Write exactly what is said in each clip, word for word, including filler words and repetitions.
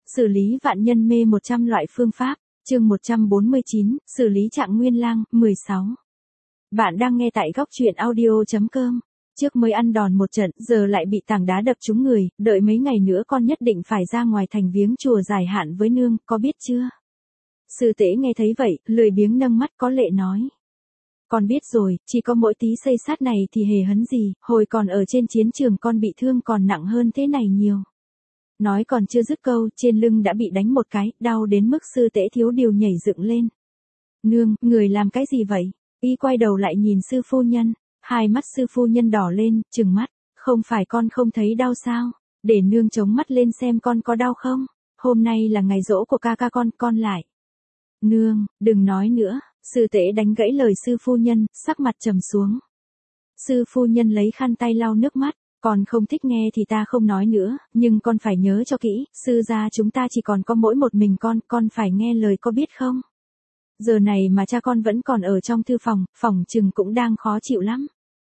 xử lý vạn nhân mê một trăm loại phương pháp, chương một trăm bốn mươi chín, xử lý Trạng Nguyên Lang, mười sáu. Bạn đang nghe tại góc truyện audio chấm com. Trước mới ăn đòn một trận, giờ lại bị tảng đá đập trúng người, đợi mấy ngày nữa con nhất định phải ra ngoài thành viếng chùa giải hạn với nương, có biết chưa? Sư Tế nghe thấy vậy, lười biếng nâng mắt có lệ nói. Con biết rồi, chỉ có mỗi tí xây sát này thì hề hấn gì, hồi còn ở trên chiến trường con bị thương còn nặng hơn thế này nhiều. Nói còn chưa dứt câu, trên lưng đã bị đánh một cái, đau đến mức Sư Tế thiếu điều nhảy dựng lên. Nương, người làm cái gì vậy? Y quay đầu lại nhìn sư phu nhân, hai mắt sư phu nhân đỏ lên, trừng mắt, không phải con không thấy đau sao? Để nương chống mắt lên xem con có đau không? Hôm nay là ngày giỗ của ca ca con, con lại. Nương, đừng nói nữa. Sư Tế đánh gãy lời sư phu nhân, sắc mặt trầm xuống. Sư phu nhân lấy khăn tay lau nước mắt, con không thích nghe thì ta không nói nữa, nhưng con phải nhớ cho kỹ, sư gia chúng ta chỉ còn có mỗi một mình con, con phải nghe lời có biết không? Giờ này mà cha con vẫn còn ở trong thư phòng, phòng chừng cũng đang khó chịu lắm.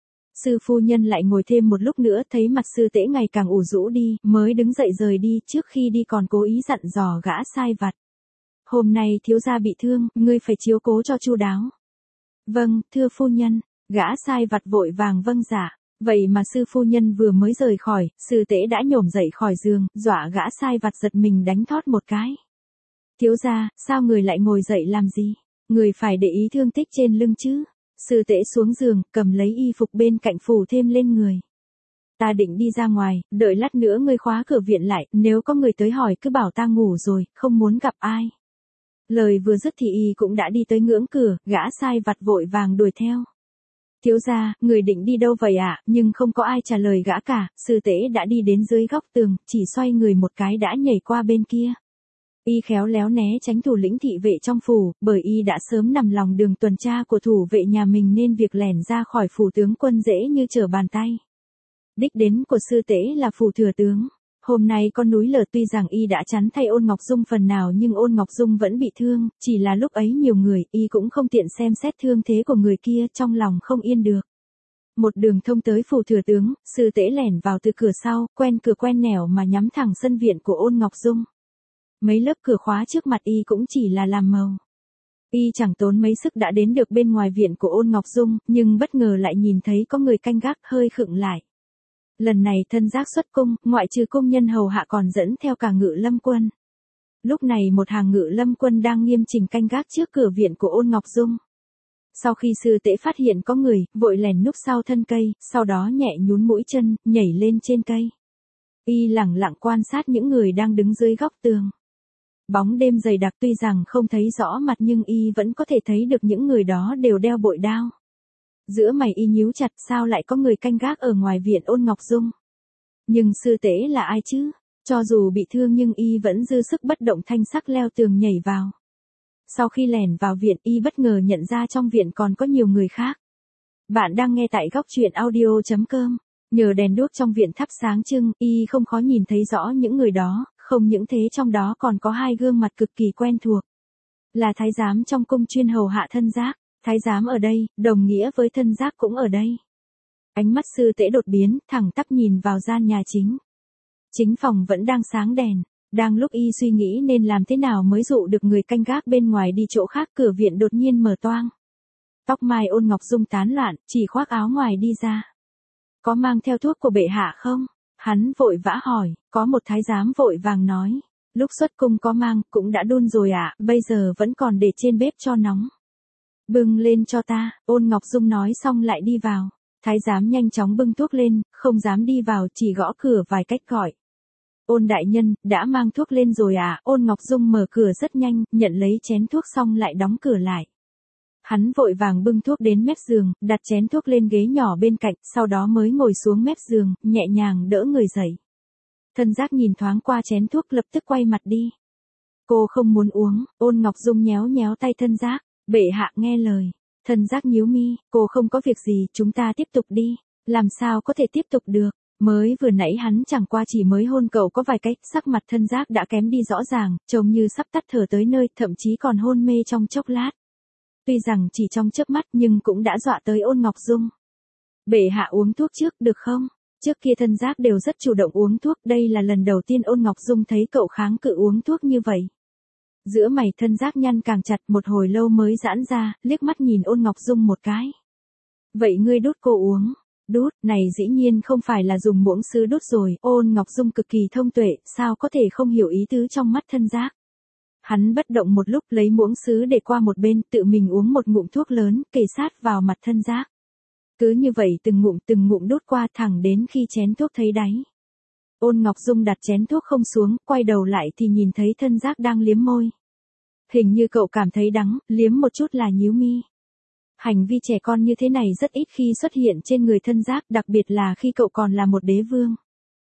Sư phu nhân lại ngồi thêm một lúc nữa, thấy mặt sư Tế ngày càng ủ rũ đi, mới đứng dậy rời đi, trước khi đi còn cố ý dặn dò gã sai vặt. Hôm nay thiếu gia bị thương, ngươi phải chiếu cố cho chu đáo. Vâng, thưa phu nhân, gã sai vặt vội vàng vâng dạ. Vậy mà sư phu nhân vừa mới rời khỏi, sư Tế đã nhổm dậy khỏi giường, dọa gã sai vặt giật mình đánh thót một cái. Thiếu gia, sao người lại ngồi dậy làm gì? Người phải để ý thương tích trên lưng chứ. Sư Tế xuống giường, cầm lấy y phục bên cạnh phủ thêm lên người. Ta định đi ra ngoài, đợi lát nữa ngươi khóa cửa viện lại, nếu có người tới hỏi cứ bảo ta ngủ rồi, không muốn gặp ai. Lời vừa dứt thì y cũng đã đi tới ngưỡng cửa, gã sai vặt vội vàng đuổi theo. Thiếu gia, người định đi đâu vậy ạ? À? Nhưng không có ai trả lời gã cả, sư Tế đã đi đến dưới góc tường, chỉ xoay người một cái đã nhảy qua bên kia. Y khéo léo né tránh thủ lĩnh thị vệ trong phủ, bởi y đã sớm nằm lòng đường tuần tra của thủ vệ nhà mình nên việc lẻn ra khỏi phủ tướng quân dễ như trở bàn tay. Đích đến của sư Tế là phủ thừa tướng. Hôm nay con núi lở tuy rằng y đã chắn thay Ôn Ngọc Dung phần nào nhưng Ôn Ngọc Dung vẫn bị thương, chỉ là lúc ấy nhiều người, y cũng không tiện xem xét thương thế của người kia, trong lòng không yên được. Một đường thông tới phủ thừa tướng, sư Tế lẻn vào từ cửa sau, quen cửa quen nẻo mà nhắm thẳng sân viện của Ôn Ngọc Dung. Mấy lớp cửa khóa trước mặt y cũng chỉ là làm màu. Y chẳng tốn mấy sức đã đến được bên ngoài viện của Ôn Ngọc Dung, nhưng bất ngờ lại nhìn thấy có người canh gác, hơi khựng lại. Lần này thân giác xuất cung, ngoại trừ công nhân hầu hạ còn dẫn theo cả Ngự Lâm quân. Lúc này một hàng Ngự Lâm quân đang nghiêm chỉnh canh gác trước cửa viện của Ôn Ngọc Dung. Sau khi sư Tế phát hiện có người, vội lèn núp sau thân cây, sau đó nhẹ nhún mũi chân, nhảy lên trên cây. Y lẳng lặng quan sát những người đang đứng dưới góc tường. Bóng đêm dày đặc tuy rằng không thấy rõ mặt nhưng y vẫn có thể thấy được những người đó đều đeo bội đao. Giữa mày y nhíu chặt, sao lại có người canh gác ở ngoài viện Ôn Ngọc Dung? Nhưng sư Tế là ai chứ? Cho dù bị thương nhưng y vẫn dư sức bất động thanh sắc leo tường nhảy vào. Sau khi lẻn vào viện y bất ngờ nhận ra trong viện còn có nhiều người khác. Bạn đang nghe tại góc truyện audio chấm com. Nhờ đèn đuốc trong viện thắp sáng trưng, y không khó nhìn thấy rõ những người đó, không những thế trong đó còn có hai gương mặt cực kỳ quen thuộc. Là thái giám trong cung chuyên hầu hạ thân giác. Thái giám ở đây, đồng nghĩa với thân giác cũng ở đây. Ánh mắt sư Tế đột biến, thẳng tắp nhìn vào gian nhà chính. Chính phòng vẫn đang sáng đèn. Đang lúc y suy nghĩ nên làm thế nào mới dụ được người canh gác bên ngoài đi chỗ khác, cửa viện đột nhiên mở toang. Tóc mai Ôn Ngọc Dung tán loạn, chỉ khoác áo ngoài đi ra. Có mang theo thuốc của bệ hạ không? Hắn vội vã hỏi, có một thái giám vội vàng nói. Lúc xuất cung có mang, cũng đã đun rồi ạ, à, bây giờ vẫn còn để trên bếp cho nóng. Bưng lên cho ta, Ôn Ngọc Dung nói xong lại đi vào. Thái giám nhanh chóng bưng thuốc lên, không dám đi vào, chỉ gõ cửa vài cách gọi. Ôn đại nhân, đã mang thuốc lên rồi à? Ôn Ngọc Dung mở cửa rất nhanh, nhận lấy chén thuốc xong lại đóng cửa lại. Hắn vội vàng bưng thuốc đến mép giường, đặt chén thuốc lên ghế nhỏ bên cạnh, sau đó mới ngồi xuống mép giường, nhẹ nhàng đỡ người dậy. Thân giác nhìn thoáng qua chén thuốc lập tức quay mặt đi. Cô không muốn uống, Ôn Ngọc Dung nhéo nhéo tay thân giác. Bệ hạ nghe lời. Thân giác nhíu mi, cô không có việc gì, chúng ta tiếp tục đi. Làm sao có thể tiếp tục được? Mới vừa nãy hắn chẳng qua chỉ mới hôn cậu có vài cách, sắc mặt thân giác đã kém đi rõ ràng, trông như sắp tắt thở tới nơi, thậm chí còn hôn mê trong chốc lát. Tuy rằng chỉ trong chớp mắt nhưng cũng đã dọa tới Ôn Ngọc Dung. Bệ hạ uống thuốc trước, được không? Trước kia Thân Giác đều rất chủ động uống thuốc, đây là lần đầu tiên Ôn Ngọc Dung thấy cậu kháng cự uống thuốc như vậy. Giữa mày Thân Giác nhăn càng chặt, một hồi lâu mới giãn ra, liếc mắt nhìn Ôn Ngọc Dung một cái. Vậy ngươi đút cô uống. Đút, này dĩ nhiên không phải là dùng muỗng sứ đút rồi, Ôn Ngọc Dung cực kỳ thông tuệ, sao có thể không hiểu ý tứ trong mắt Thân Giác. Hắn bất động một lúc lấy muỗng sứ để qua một bên, tự mình uống một ngụm thuốc lớn, kề sát vào mặt Thân Giác. Cứ như vậy từng ngụm từng ngụm đút qua thẳng đến khi chén thuốc thấy đáy. Ôn Ngọc Dung đặt chén thuốc không xuống, quay đầu lại thì nhìn thấy Thân Giác đang liếm môi. Hình như cậu cảm thấy đắng, liếm một chút là nhíu mi. Hành vi trẻ con như thế này rất ít khi xuất hiện trên người Thân Giác, đặc biệt là khi cậu còn là một đế vương.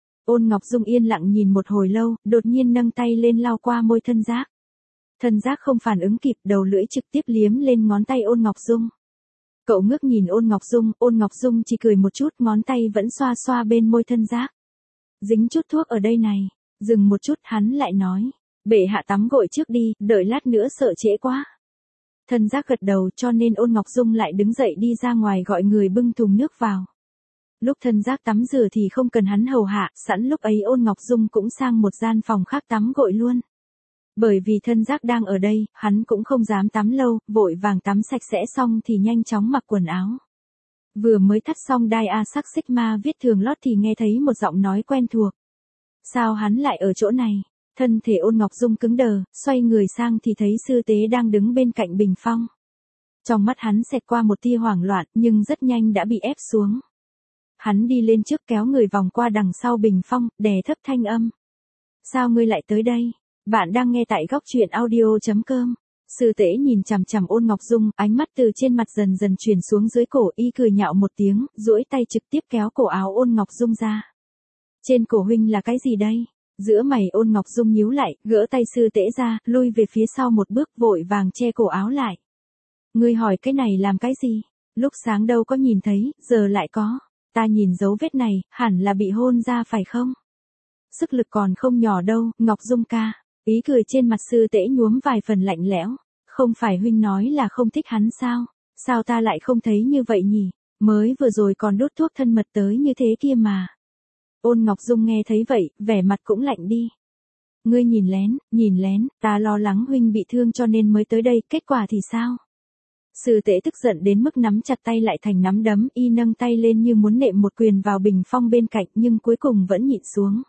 Ôn Ngọc Dung yên lặng nhìn một hồi lâu, đột nhiên nâng tay lên lau qua môi Thân Giác. Thân Giác không phản ứng kịp, đầu lưỡi trực tiếp liếm lên ngón tay Ôn Ngọc Dung. Cậu ngước nhìn Ôn Ngọc Dung, Ôn Ngọc Dung chỉ cười một chút, ngón tay vẫn xoa xoa bên môi Thân Giác. Dính chút thuốc ở đây này. Dừng một chút hắn lại nói. Bệ hạ tắm gội trước đi, đợi lát nữa sợ trễ quá. Thân Giác gật đầu, cho nên Ôn Ngọc Dung lại đứng dậy đi ra ngoài gọi người bưng thùng nước vào. Lúc Thân Giác tắm rửa thì không cần hắn hầu hạ, sẵn lúc ấy Ôn Ngọc Dung cũng sang một gian phòng khác tắm gội luôn. Bởi vì Thân Giác đang ở đây, hắn cũng không dám tắm lâu, vội vàng tắm sạch sẽ xong thì nhanh chóng mặc quần áo. Vừa mới thắt xong đai A sắc Sigma viết thường lót thì nghe thấy một giọng nói quen thuộc. Sao hắn lại ở chỗ này? Thân thể Ôn Ngọc Dung cứng đờ, xoay người sang thì thấy sư tế đang đứng bên cạnh bình phong. Trong mắt hắn xẹt qua một tia hoảng loạn nhưng rất nhanh đã bị ép xuống. Hắn đi lên trước kéo người vòng qua đằng sau bình phong, đè thấp thanh âm. Sao ngươi lại tới đây? Bạn đang nghe tại góc truyện audio chấm com. Sư tế nhìn chằm chằm Ôn Ngọc Dung, ánh mắt từ trên mặt dần dần chuyển xuống dưới cổ, y cười nhạo một tiếng, duỗi tay trực tiếp kéo cổ áo Ôn Ngọc Dung ra. Trên cổ huynh là cái gì đây? Giữa mày Ôn Ngọc Dung nhíu lại, gỡ tay sư tế ra, lui về phía sau một bước, vội vàng che cổ áo lại. Ngươi hỏi cái này làm cái gì? Lúc sáng đâu có nhìn thấy, giờ lại có. Ta nhìn dấu vết này, hẳn là bị hôn ra phải không? Sức lực còn không nhỏ đâu, Ngọc Dung ca. Ý cười trên mặt sư tế nhuốm vài phần lạnh lẽo. Không phải huynh nói là không thích hắn sao? Sao ta lại không thấy như vậy nhỉ? Mới vừa rồi còn đốt thuốc thân mật tới như thế kia mà. Ôn Ngọc Dung nghe thấy vậy, vẻ mặt cũng lạnh đi. Ngươi nhìn lén, nhìn lén, ta lo lắng huynh bị thương cho nên mới tới đây, kết quả thì sao? Sư tế tức giận đến mức nắm chặt tay lại thành nắm đấm, y nâng tay lên như muốn nện một quyền vào bình phong bên cạnh nhưng cuối cùng vẫn nhịn xuống.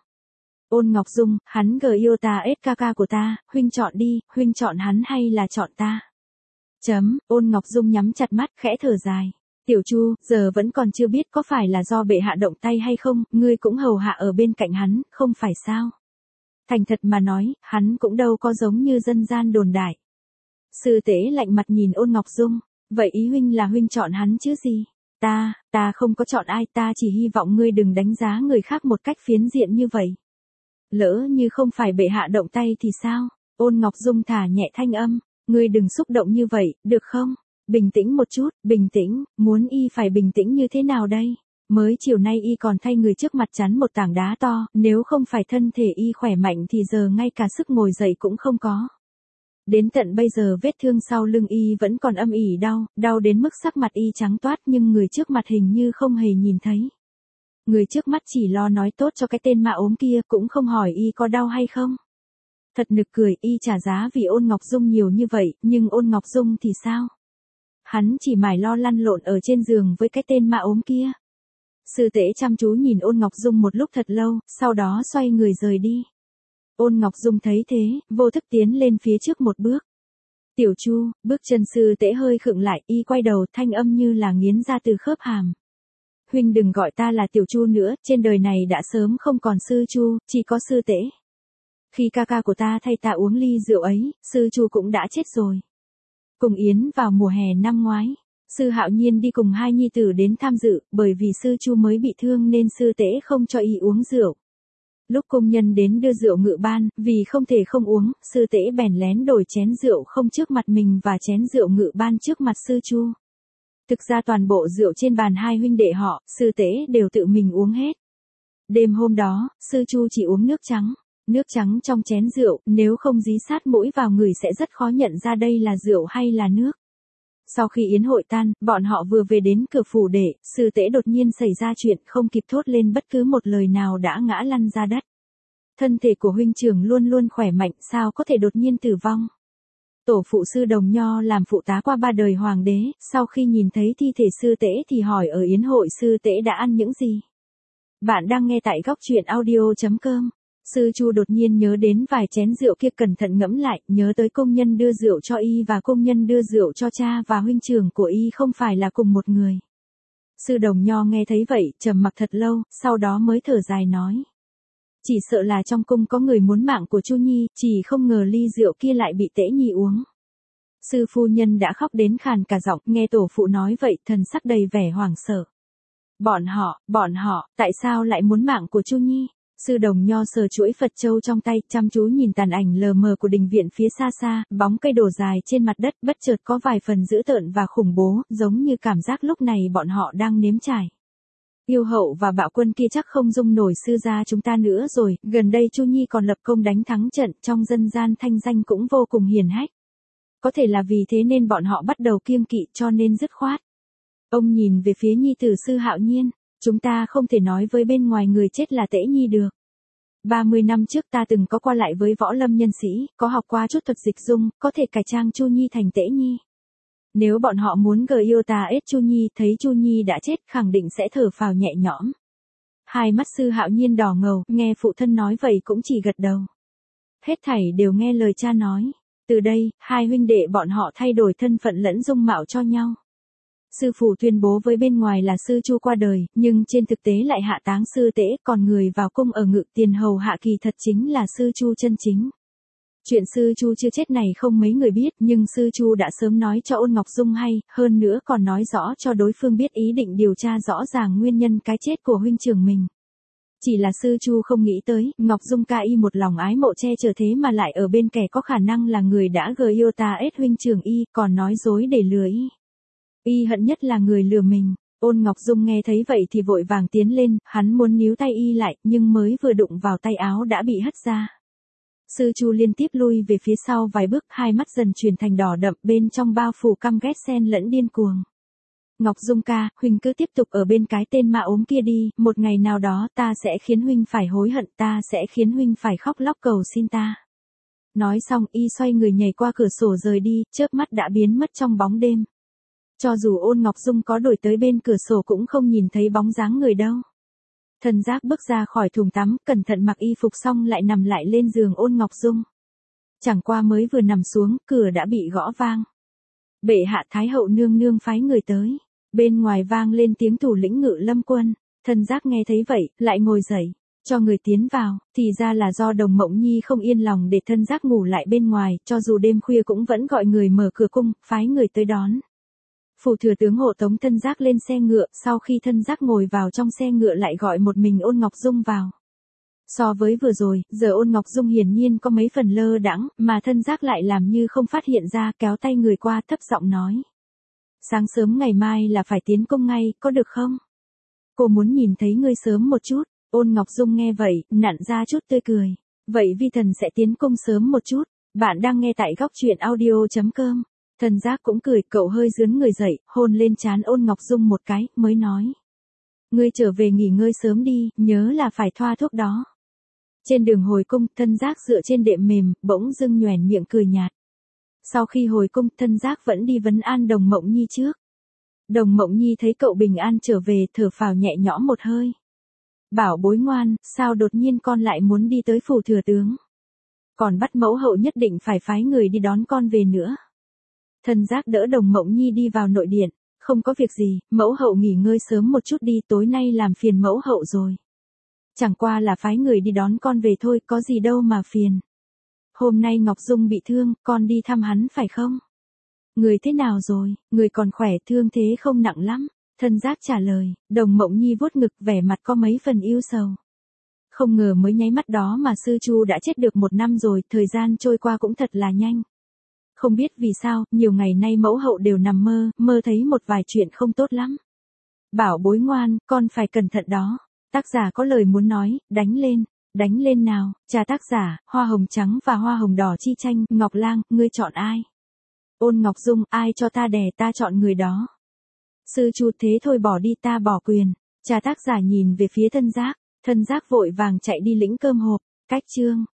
Ôn Ngọc Dung, hắn gờ yêu ta ét ca ca của ta, huynh chọn đi, huynh chọn hắn hay là chọn ta? Chấm, Ôn Ngọc Dung nhắm chặt mắt, khẽ thở dài. Tiểu Chu, giờ vẫn còn chưa biết có phải là do bệ hạ động tay hay không, ngươi cũng hầu hạ ở bên cạnh hắn, không phải sao? Thành thật mà nói, hắn cũng đâu có giống như dân gian đồn đại. Sư tế lạnh mặt nhìn Ôn Ngọc Dung, vậy ý huynh là huynh chọn hắn chứ gì? Ta, ta không có chọn ai, ta chỉ hy vọng ngươi đừng đánh giá người khác một cách phiến diện như vậy. Lỡ như không phải bệ hạ động tay thì sao? Ôn Ngọc Dung thả nhẹ thanh âm, ngươi đừng xúc động như vậy, được không? Bình tĩnh một chút, bình tĩnh, muốn y phải bình tĩnh như thế nào đây? Mới chiều nay y còn thay người trước mặt chắn một tảng đá to, nếu không phải thân thể y khỏe mạnh thì giờ ngay cả sức ngồi dậy cũng không có. Đến tận bây giờ vết thương sau lưng y vẫn còn âm ỉ đau, đau đến mức sắc mặt y trắng toát nhưng người trước mặt hình như không hề nhìn thấy. Người trước mắt chỉ lo nói tốt cho cái tên ma ốm kia, cũng không hỏi y có đau hay không. Thật nực cười, y trả giá vì Ôn Ngọc Dung nhiều như vậy, nhưng Ôn Ngọc Dung thì sao? Hắn chỉ mải lo lăn lộn ở trên giường với cái tên ma ốm kia. Sư tế chăm chú nhìn Ôn Ngọc Dung một lúc thật lâu, sau đó xoay người rời đi. Ôn Ngọc Dung thấy thế, vô thức tiến lên phía trước một bước. Tiểu Chu, bước chân sư tế hơi khựng lại, y quay đầu, thanh âm như là nghiến ra từ khớp hàm. Huynh đừng gọi ta là Tiểu Chu nữa, trên đời này đã sớm không còn sư Chu, chỉ có sư tế. Khi ca ca của ta thay ta uống ly rượu ấy, sư Chu cũng đã chết rồi. Cùng Yến vào mùa hè năm ngoái, sư Hạo Nhiên đi cùng hai nhi tử đến tham dự, bởi vì sư Chu mới bị thương nên sư tế không cho y uống rượu. Lúc công nhân đến đưa rượu ngự ban, vì không thể không uống, sư tế bèn lén đổi chén rượu không trước mặt mình và chén rượu ngự ban trước mặt sư Chu. Thực ra toàn bộ rượu trên bàn hai huynh đệ họ, sư tế đều tự mình uống hết. Đêm hôm đó, sư Chu chỉ uống nước trắng. Nước trắng trong chén rượu, nếu không dí sát mũi vào người sẽ rất khó nhận ra đây là rượu hay là nước. Sau khi yến hội tan, bọn họ vừa về đến cửa phủ đệ, sư tễ đột nhiên xảy ra chuyện không kịp thốt lên bất cứ một lời nào đã ngã lăn ra đất. Thân thể của huynh trưởng luôn luôn khỏe mạnh, sao có thể đột nhiên tử vong. Tổ phụ sư Đồng Nho làm phụ tá qua ba đời hoàng đế, sau khi nhìn thấy thi thể sư tễ thì hỏi ở yến hội sư tễ đã ăn những gì. Bạn đang nghe tại góc truyện audio.com. Sư Chu đột nhiên nhớ đến vài chén rượu kia, cẩn thận ngẫm lại, nhớ tới công nhân đưa rượu cho y và công nhân đưa rượu cho cha và huynh trưởng của y không phải là cùng một người. Sư Đồng Nho nghe thấy vậy, trầm mặc thật lâu, sau đó mới thở dài nói. Chỉ sợ là trong cung có người muốn mạng của Chu Nhi, chỉ không ngờ ly rượu kia lại bị Tễ Nhi uống. Sư phu nhân đã khóc đến khàn cả giọng, nghe tổ phụ nói vậy, thần sắc đầy vẻ hoảng sợ. Bọn họ, bọn họ, tại sao lại muốn mạng của Chu Nhi? Sư Đồng Nho sờ chuỗi Phật châu trong tay, chăm chú nhìn tàn ảnh lờ mờ của đình viện phía xa xa, bóng cây đổ dài trên mặt đất, bất chợt có vài phần dữ tợn và khủng bố, giống như cảm giác lúc này bọn họ đang nếm trải. Yêu hậu và bạo quân kia chắc không dung nổi sư gia chúng ta nữa rồi, gần đây Chu Nhi còn lập công đánh thắng trận, trong dân gian thanh danh cũng vô cùng hiển hách. Có thể là vì thế nên bọn họ bắt đầu kiêng kỵ, cho nên dứt khoát. Ông nhìn về phía nhi tử Sư Hạo Nhiên, chúng ta không thể nói với bên ngoài người chết là Tễ Nhi được. ba mươi năm trước ta từng có qua lại với võ lâm nhân sĩ, có học qua chút thuật dịch dung, có thể cải trang Chu Nhi thành Tễ Nhi. Nếu bọn họ muốn gờ yêu ta ết Chu Nhi, thấy Chu Nhi đã chết khẳng định sẽ thở phào nhẹ nhõm. Hai mắt Sư Hạo Nhiên đỏ ngầu, nghe phụ thân nói vậy cũng chỉ gật đầu. Hết thảy đều nghe lời cha nói. Từ đây, hai huynh đệ bọn họ thay đổi thân phận lẫn dung mạo cho nhau. Sư phụ tuyên bố với bên ngoài là Sư Chu qua đời, nhưng trên thực tế lại hạ táng Sư Tễ, còn người vào cung ở Ngự Tiền hầu hạ kỳ thật chính là Sư Chu chân chính. Chuyện Sư Chu chưa chết này không mấy người biết, nhưng Sư Chu đã sớm nói cho Ôn Ngọc Dung hay, hơn nữa còn nói rõ cho đối phương biết ý định điều tra rõ ràng nguyên nhân cái chết của huynh trưởng mình. Chỉ là Sư Chu không nghĩ tới, Ngọc Dung ca y một lòng ái mộ che chở thế mà lại ở bên kẻ có khả năng là người đã gờ yêu ta ết huynh trưởng y, còn nói dối để lừa y. Y hận nhất là người lừa mình. Ôn Ngọc Dung nghe thấy vậy thì vội vàng tiến lên, hắn muốn níu tay y lại, nhưng mới vừa đụng vào tay áo đã bị hất ra. Sư Chu liên tiếp lui về phía sau vài bước, hai mắt dần chuyển thành đỏ đậm, bên trong bao phủ căm ghét xen lẫn điên cuồng. Ngọc Dung ca, huynh cứ tiếp tục ở bên cái tên ma ốm kia đi, một ngày nào đó ta sẽ khiến huynh phải hối hận, ta sẽ khiến huynh phải khóc lóc cầu xin ta. Nói xong y xoay người nhảy qua cửa sổ rời đi, chớp mắt đã biến mất trong bóng đêm. Cho dù Ôn Ngọc Dung có đổi tới bên cửa sổ cũng không nhìn thấy bóng dáng người đâu. Thần Giác bước ra khỏi thùng tắm, cẩn thận mặc y phục xong lại nằm lại lên giường Ôn Ngọc Dung. Chẳng qua mới vừa nằm xuống, cửa đã bị gõ vang. Bệ hạ Thái hậu nương nương phái người tới. Bên ngoài vang lên tiếng thủ lĩnh Ngự Lâm quân. Thần Giác nghe thấy vậy, lại ngồi dậy, cho người tiến vào, thì ra là do Đồng Mộng Nhi không yên lòng để Thần Giác ngủ lại bên ngoài, cho dù đêm khuya cũng vẫn gọi người mở cửa cung, phái người tới đón. Phủ thừa tướng hộ tống Thân Giác lên xe ngựa, sau khi Thân Giác ngồi vào trong xe ngựa lại gọi một mình Ôn Ngọc Dung vào. So với vừa rồi, giờ Ôn Ngọc Dung hiển nhiên có mấy phần lơ đãng, mà Thân Giác lại làm như không phát hiện ra, kéo tay người qua thấp giọng nói. Sáng sớm ngày mai là phải tiến cung ngay, có được không? Cô muốn nhìn thấy ngươi sớm một chút. Ôn Ngọc Dung nghe vậy, nặn ra chút tươi cười. Vậy vi thần sẽ tiến cung sớm một chút. Bạn đang nghe tại góc truyện audio.com. Thần Giác cũng cười, cậu hơi dướn người dậy, hôn lên trán Ôn Ngọc Dung một cái, mới nói. Ngươi trở về nghỉ ngơi sớm đi, nhớ là phải thoa thuốc đó. Trên đường hồi cung, Thân Giác dựa trên đệm mềm, bỗng dưng nhoẻn miệng cười nhạt. Sau khi hồi cung, Thân Giác vẫn đi vấn an Đồng Mộng Nhi trước. Đồng Mộng Nhi thấy cậu bình an trở về, thở phào nhẹ nhõm một hơi. Bảo bối ngoan, sao đột nhiên con lại muốn đi tới phủ thừa tướng? Còn bắt mẫu hậu nhất định phải phái người đi đón con về nữa. Thân Giác đỡ Đồng Mộng Nhi đi vào nội điện. Không có việc gì, mẫu hậu nghỉ ngơi sớm một chút đi, tối nay làm phiền mẫu hậu rồi. Chẳng qua là phái người đi đón con về thôi, có gì đâu mà phiền. Hôm nay Ngọc Dung bị thương, con đi thăm hắn phải không? Người thế nào rồi, người còn khỏe, thương thế không nặng lắm. Thân Giác trả lời. Đồng Mộng Nhi vuốt ngực, vẻ mặt có mấy phần yêu sầu. Không ngờ mới nháy mắt đó mà Sư Chu đã chết được một năm rồi, thời gian trôi qua cũng thật là nhanh. Không biết vì sao, nhiều ngày nay mẫu hậu đều nằm mơ, mơ thấy một vài chuyện không tốt lắm. Bảo bối ngoan, con phải cẩn thận đó. Tác giả có lời muốn nói, đánh lên, đánh lên nào. Cha tác giả, hoa hồng trắng và hoa hồng đỏ chi tranh, Ngọc Lang, ngươi chọn ai? Ôn Ngọc Dung, ai cho ta đè ta chọn người đó. Sư Chu, thế thôi bỏ đi, ta bỏ quyền. Cha tác giả nhìn về phía Thân Giác, Thân Giác vội vàng chạy đi lĩnh cơm hộp, cách chương.